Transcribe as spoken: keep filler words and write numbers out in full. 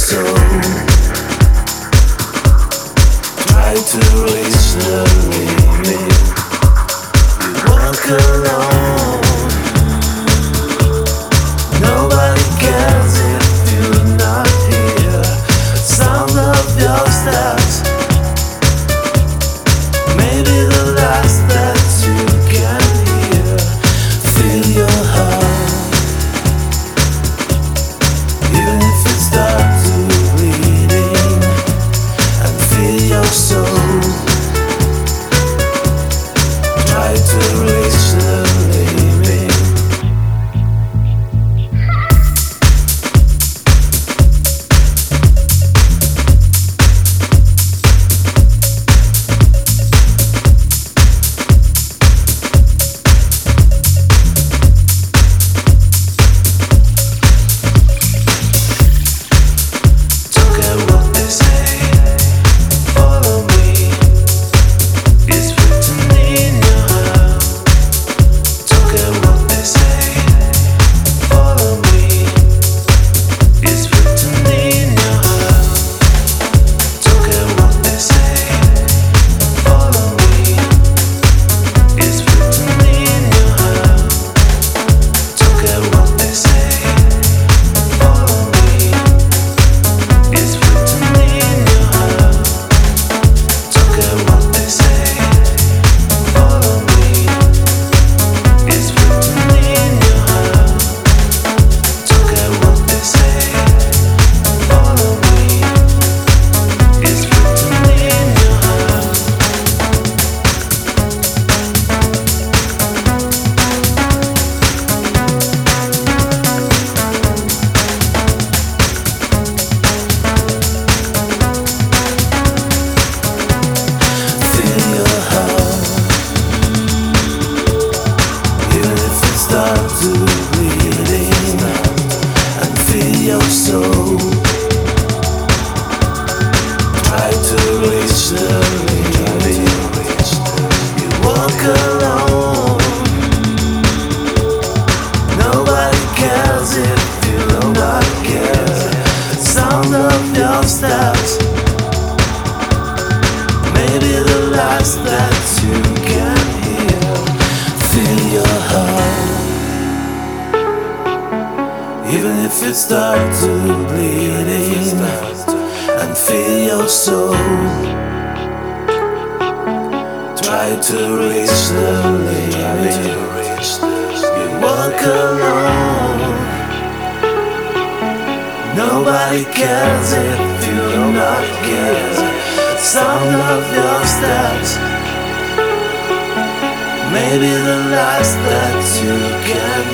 soul. Try to reach the limit. You walk alone. Nobody cares if you're not here. The sound of your steps, maybe the last that you can hear. Feel your heart, even if it starts to bleeding, and feel your soul. Try to reach the limit. Soul. Try to reach the limit. You walk alone. Nobody cares if you do not care. The sound of your steps, maybe the last that you can hear. Feel your heart, even if it starts to bleeding, and feel your soul. Try to reach the limit. You walk alone. Nobody cares if you do not care. The sound of your steps, maybe the last that you can